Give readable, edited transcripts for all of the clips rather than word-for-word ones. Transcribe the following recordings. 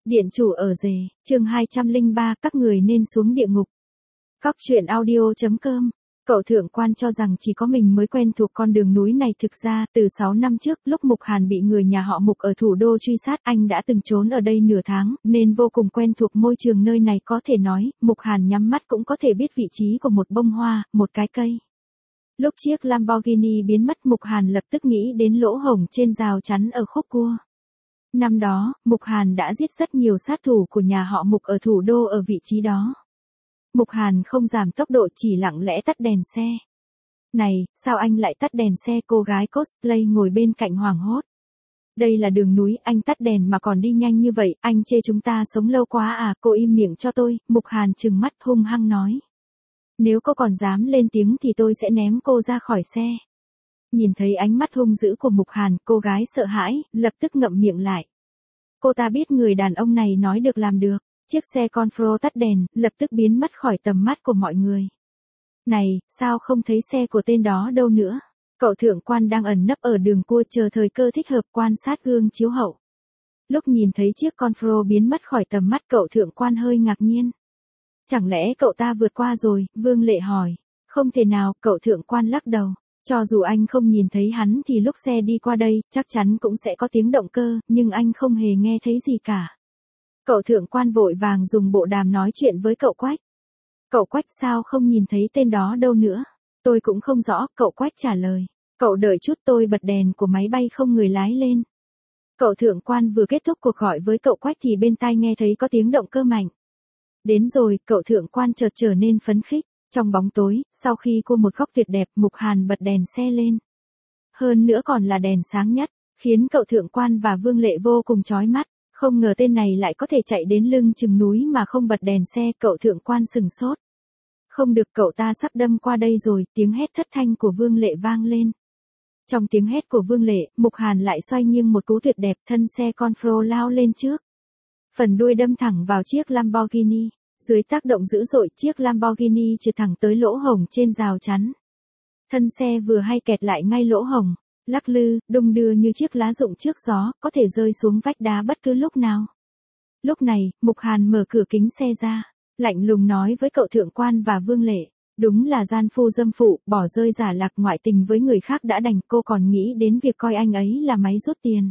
Điện chủ ở rể, chương 203, các người nên xuống địa ngục. Cóc truyện audio.com. Cậu thượng quan cho rằng chỉ có mình mới quen thuộc con đường núi này, thực ra, từ 6 năm trước, lúc Mục Hàn bị người nhà họ Mục ở thủ đô truy sát, anh đã từng trốn ở đây nửa tháng, nên vô cùng quen thuộc môi trường nơi này, có thể nói, Mục Hàn nhắm mắt cũng có thể biết vị trí của một bông hoa, một cái cây. Lúc chiếc Lamborghini biến mất, Mục Hàn lập tức nghĩ đến lỗ hổng trên rào chắn ở khúc cua. Năm đó, Mục Hàn đã giết rất nhiều sát thủ của nhà họ Mục ở thủ đô ở vị trí đó. Mục Hàn không giảm tốc độ, chỉ lặng lẽ tắt đèn xe. Này, sao anh lại tắt đèn xe? Cô gái cosplay ngồi bên cạnh hoảng hốt. Đây là đường núi, anh tắt đèn mà còn đi nhanh như vậy, anh chê chúng ta sống lâu quá à? Cô im miệng cho tôi, Mục Hàn trừng mắt hung hăng nói. Nếu cô còn dám lên tiếng thì tôi sẽ ném cô ra khỏi xe. Nhìn thấy ánh mắt hung dữ của Mục Hàn, cô gái sợ hãi, lập tức ngậm miệng lại. Cô ta biết người đàn ông này nói được làm được. Chiếc xe Confro tắt đèn, lập tức biến mất khỏi tầm mắt của mọi người. Này, sao không thấy xe của tên đó đâu nữa? Cậu thượng quan đang ẩn nấp ở đường cua chờ thời cơ thích hợp, quan sát gương chiếu hậu. Lúc nhìn thấy chiếc Confro biến mất khỏi tầm mắt, cậu thượng quan hơi ngạc nhiên. Chẳng lẽ cậu ta vượt qua rồi? Vương Lệ hỏi. Không thể nào, cậu thượng quan lắc đầu. Cho dù anh không nhìn thấy hắn thì lúc xe đi qua đây, chắc chắn cũng sẽ có tiếng động cơ, nhưng anh không hề nghe thấy gì cả. Cậu thượng quan vội vàng dùng bộ đàm nói chuyện với cậu Quách. Cậu Quách sao không nhìn thấy tên đó đâu nữa? Tôi cũng không rõ, cậu Quách trả lời. Cậu đợi chút, tôi bật đèn của máy bay không người lái lên. Cậu thượng quan vừa kết thúc cuộc gọi với cậu Quách thì bên tai nghe thấy có tiếng động cơ mạnh. Đến rồi, cậu thượng quan chợt trở nên phấn khích. Trong bóng tối, sau khi cua một góc tuyệt đẹp, Mục Hàn bật đèn xe lên. Hơn nữa còn là đèn sáng nhất, khiến cậu thượng quan và Vương Lệ vô cùng chói mắt. Không ngờ tên này lại có thể chạy đến lưng chừng núi mà không bật đèn xe, cậu thượng quan sừng sốt. Không được, cậu ta sắp đâm qua đây rồi, tiếng hét thất thanh của Vương Lệ vang lên. Trong tiếng hét của Vương Lệ, Mục Hàn lại xoay nghiêng một cú tuyệt đẹp, thân xe Confro lao lên trước. Phần đuôi đâm thẳng vào chiếc Lamborghini. Dưới tác động dữ dội, chiếc Lamborghini trượt thẳng tới lỗ hổng trên rào chắn. Thân xe vừa hay kẹt lại ngay lỗ hổng, lắc lư, đung đưa như chiếc lá rụng trước gió, có thể rơi xuống vách đá bất cứ lúc nào. Lúc này, Mục Hàn mở cửa kính xe ra, lạnh lùng nói với cậu thượng quan và Vương Lệ. Đúng là gian phu dâm phụ, bỏ rơi giả lạc ngoại tình với người khác đã đành, cô còn nghĩ đến việc coi anh ấy là máy rút tiền.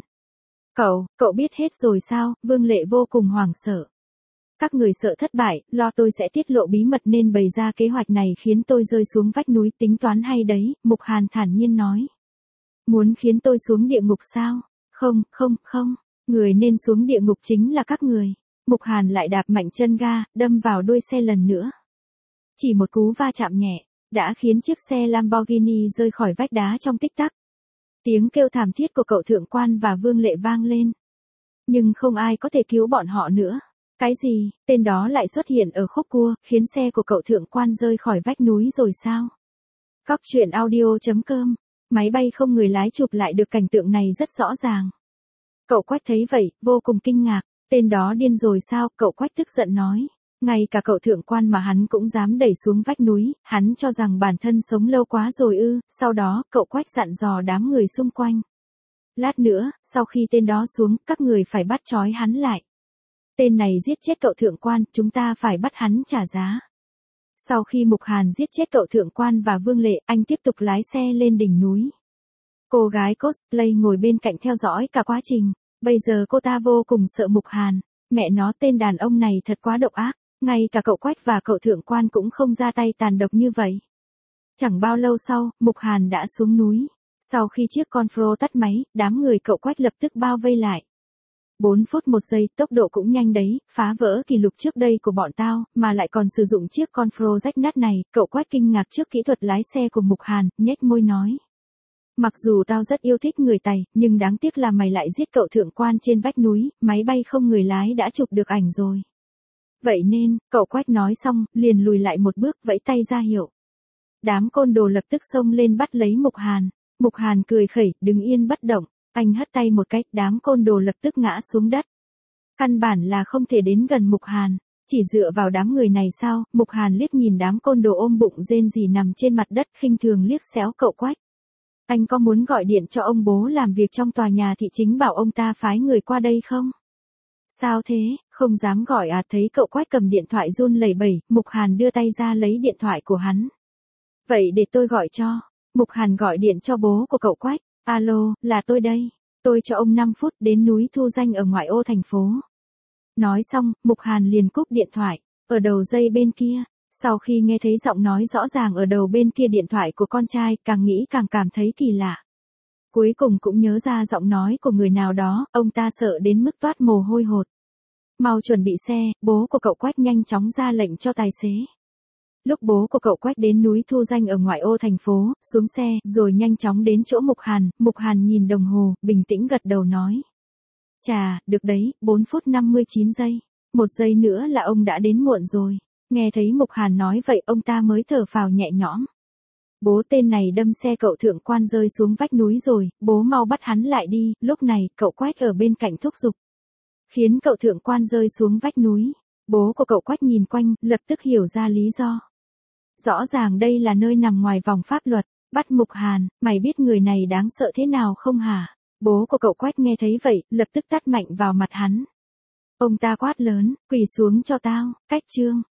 Cậu biết hết rồi sao? Vương Lệ vô cùng hoảng sợ. Các người sợ thất bại, lo tôi sẽ tiết lộ bí mật nên bày ra kế hoạch này khiến tôi rơi xuống vách núi, tính toán hay đấy, Mục Hàn thản nhiên nói. Muốn khiến tôi xuống địa ngục sao? Không, người nên xuống địa ngục chính là các người. Mục Hàn lại đạp mạnh chân ga, đâm vào đuôi xe lần nữa. Chỉ một cú va chạm nhẹ, đã khiến chiếc xe Lamborghini rơi khỏi vách đá trong tích tắc. Tiếng kêu thảm thiết của cậu thượng quan và Vương Lệ vang lên. Nhưng không ai có thể cứu bọn họ nữa. Cái gì, tên đó lại xuất hiện ở khúc cua, khiến xe của cậu thượng quan rơi khỏi vách núi rồi sao? Cóc truyện audio.com. Máy bay không người lái chụp lại được cảnh tượng này rất rõ ràng. Cậu Quách thấy vậy, vô cùng kinh ngạc. Tên đó điên rồi sao? Cậu Quách tức giận nói. Ngay cả cậu thượng quan mà hắn cũng dám đẩy xuống vách núi, hắn cho rằng bản thân sống lâu quá rồi ư. Sau đó, cậu Quách dặn dò đám người xung quanh. Lát nữa, sau khi tên đó xuống, các người phải bắt trói hắn lại. Tên này giết chết cậu thượng quan, chúng ta phải bắt hắn trả giá. Sau khi Mục Hàn giết chết cậu thượng quan và Vương Lệ, anh tiếp tục lái xe lên đỉnh núi. Cô gái cosplay ngồi bên cạnh theo dõi cả quá trình. Bây giờ cô ta vô cùng sợ Mục Hàn. Mẹ nó, tên đàn ông này thật quá độc ác. Ngay cả cậu Quách và cậu thượng quan cũng không ra tay tàn độc như vậy. Chẳng bao lâu sau, Mục Hàn đã xuống núi. Sau khi chiếc Confro tắt máy, đám người cậu Quách lập tức bao vây lại. 4 phút 1 giây, tốc độ cũng nhanh đấy, phá vỡ kỷ lục trước đây của bọn tao, mà lại còn sử dụng chiếc Confro rách nát này. Cậu Quách kinh ngạc trước kỹ thuật lái xe của Mục Hàn, nhếch môi nói. Mặc dù tao rất yêu thích người Tày, nhưng đáng tiếc là mày lại giết cậu thượng quan trên vách núi, máy bay không người lái đã chụp được ảnh rồi. Vậy nên, cậu Quách nói xong, liền lùi lại một bước, vẫy tay ra hiệu. Đám côn đồ lập tức xông lên bắt lấy Mục Hàn. Mục Hàn cười khẩy, đứng yên bất động. Anh hất tay một cái, đám côn đồ lập tức ngã xuống đất. Căn bản là không thể đến gần Mục Hàn. Chỉ dựa vào đám người này sao? Mục Hàn liếc nhìn đám côn đồ ôm bụng rên rỉ nằm trên mặt đất, khinh thường liếc xéo cậu Quách. Anh có muốn gọi điện cho ông bố làm việc trong tòa nhà thị chính bảo ông ta phái người qua đây không? Sao thế, không dám gọi à? Thấy cậu Quách cầm điện thoại run lẩy bẩy, Mục Hàn đưa tay ra lấy điện thoại của hắn. Vậy để tôi gọi cho. Mục Hàn gọi điện cho bố của cậu Quách. Alo, là tôi đây. Tôi cho ông 5 phút đến núi Thu Danh ở ngoại ô thành phố. Nói xong, Mục Hàn liền cúp điện thoại. Ở đầu dây bên kia, sau khi nghe thấy giọng nói rõ ràng ở đầu bên kia điện thoại của con trai, càng nghĩ càng cảm thấy kỳ lạ. Cuối cùng cũng nhớ ra giọng nói của người nào đó, ông ta sợ đến mức toát mồ hôi hột. Mau chuẩn bị xe, bố của cậu Quách nhanh chóng ra lệnh cho tài xế. Lúc bố của cậu Quách đến núi Thu Danh ở ngoại ô thành phố, xuống xe, rồi nhanh chóng đến chỗ Mục Hàn nhìn đồng hồ, bình tĩnh gật đầu nói. Chà, được đấy, 4 phút 59 giây. 1 giây nữa là ông đã đến muộn rồi. Nghe thấy Mục Hàn nói vậy ông ta mới thở phào nhẹ nhõm. Bố tên này đâm xe cậu thượng quan rơi xuống vách núi rồi, bố mau bắt hắn lại đi. Lúc này, cậu Quách ở bên cạnh thúc giục. Khiến cậu thượng quan rơi xuống vách núi. Bố của cậu Quách nhìn quanh, lập tức hiểu ra lý do. Rõ ràng đây là nơi nằm ngoài vòng pháp luật. Bắt Mục Hàn, mày biết người này đáng sợ thế nào không hả? Bố của cậu Quách nghe thấy vậy, lập tức tát mạnh vào mặt hắn. Ông ta quát lớn, quỳ xuống cho tao, cách chương.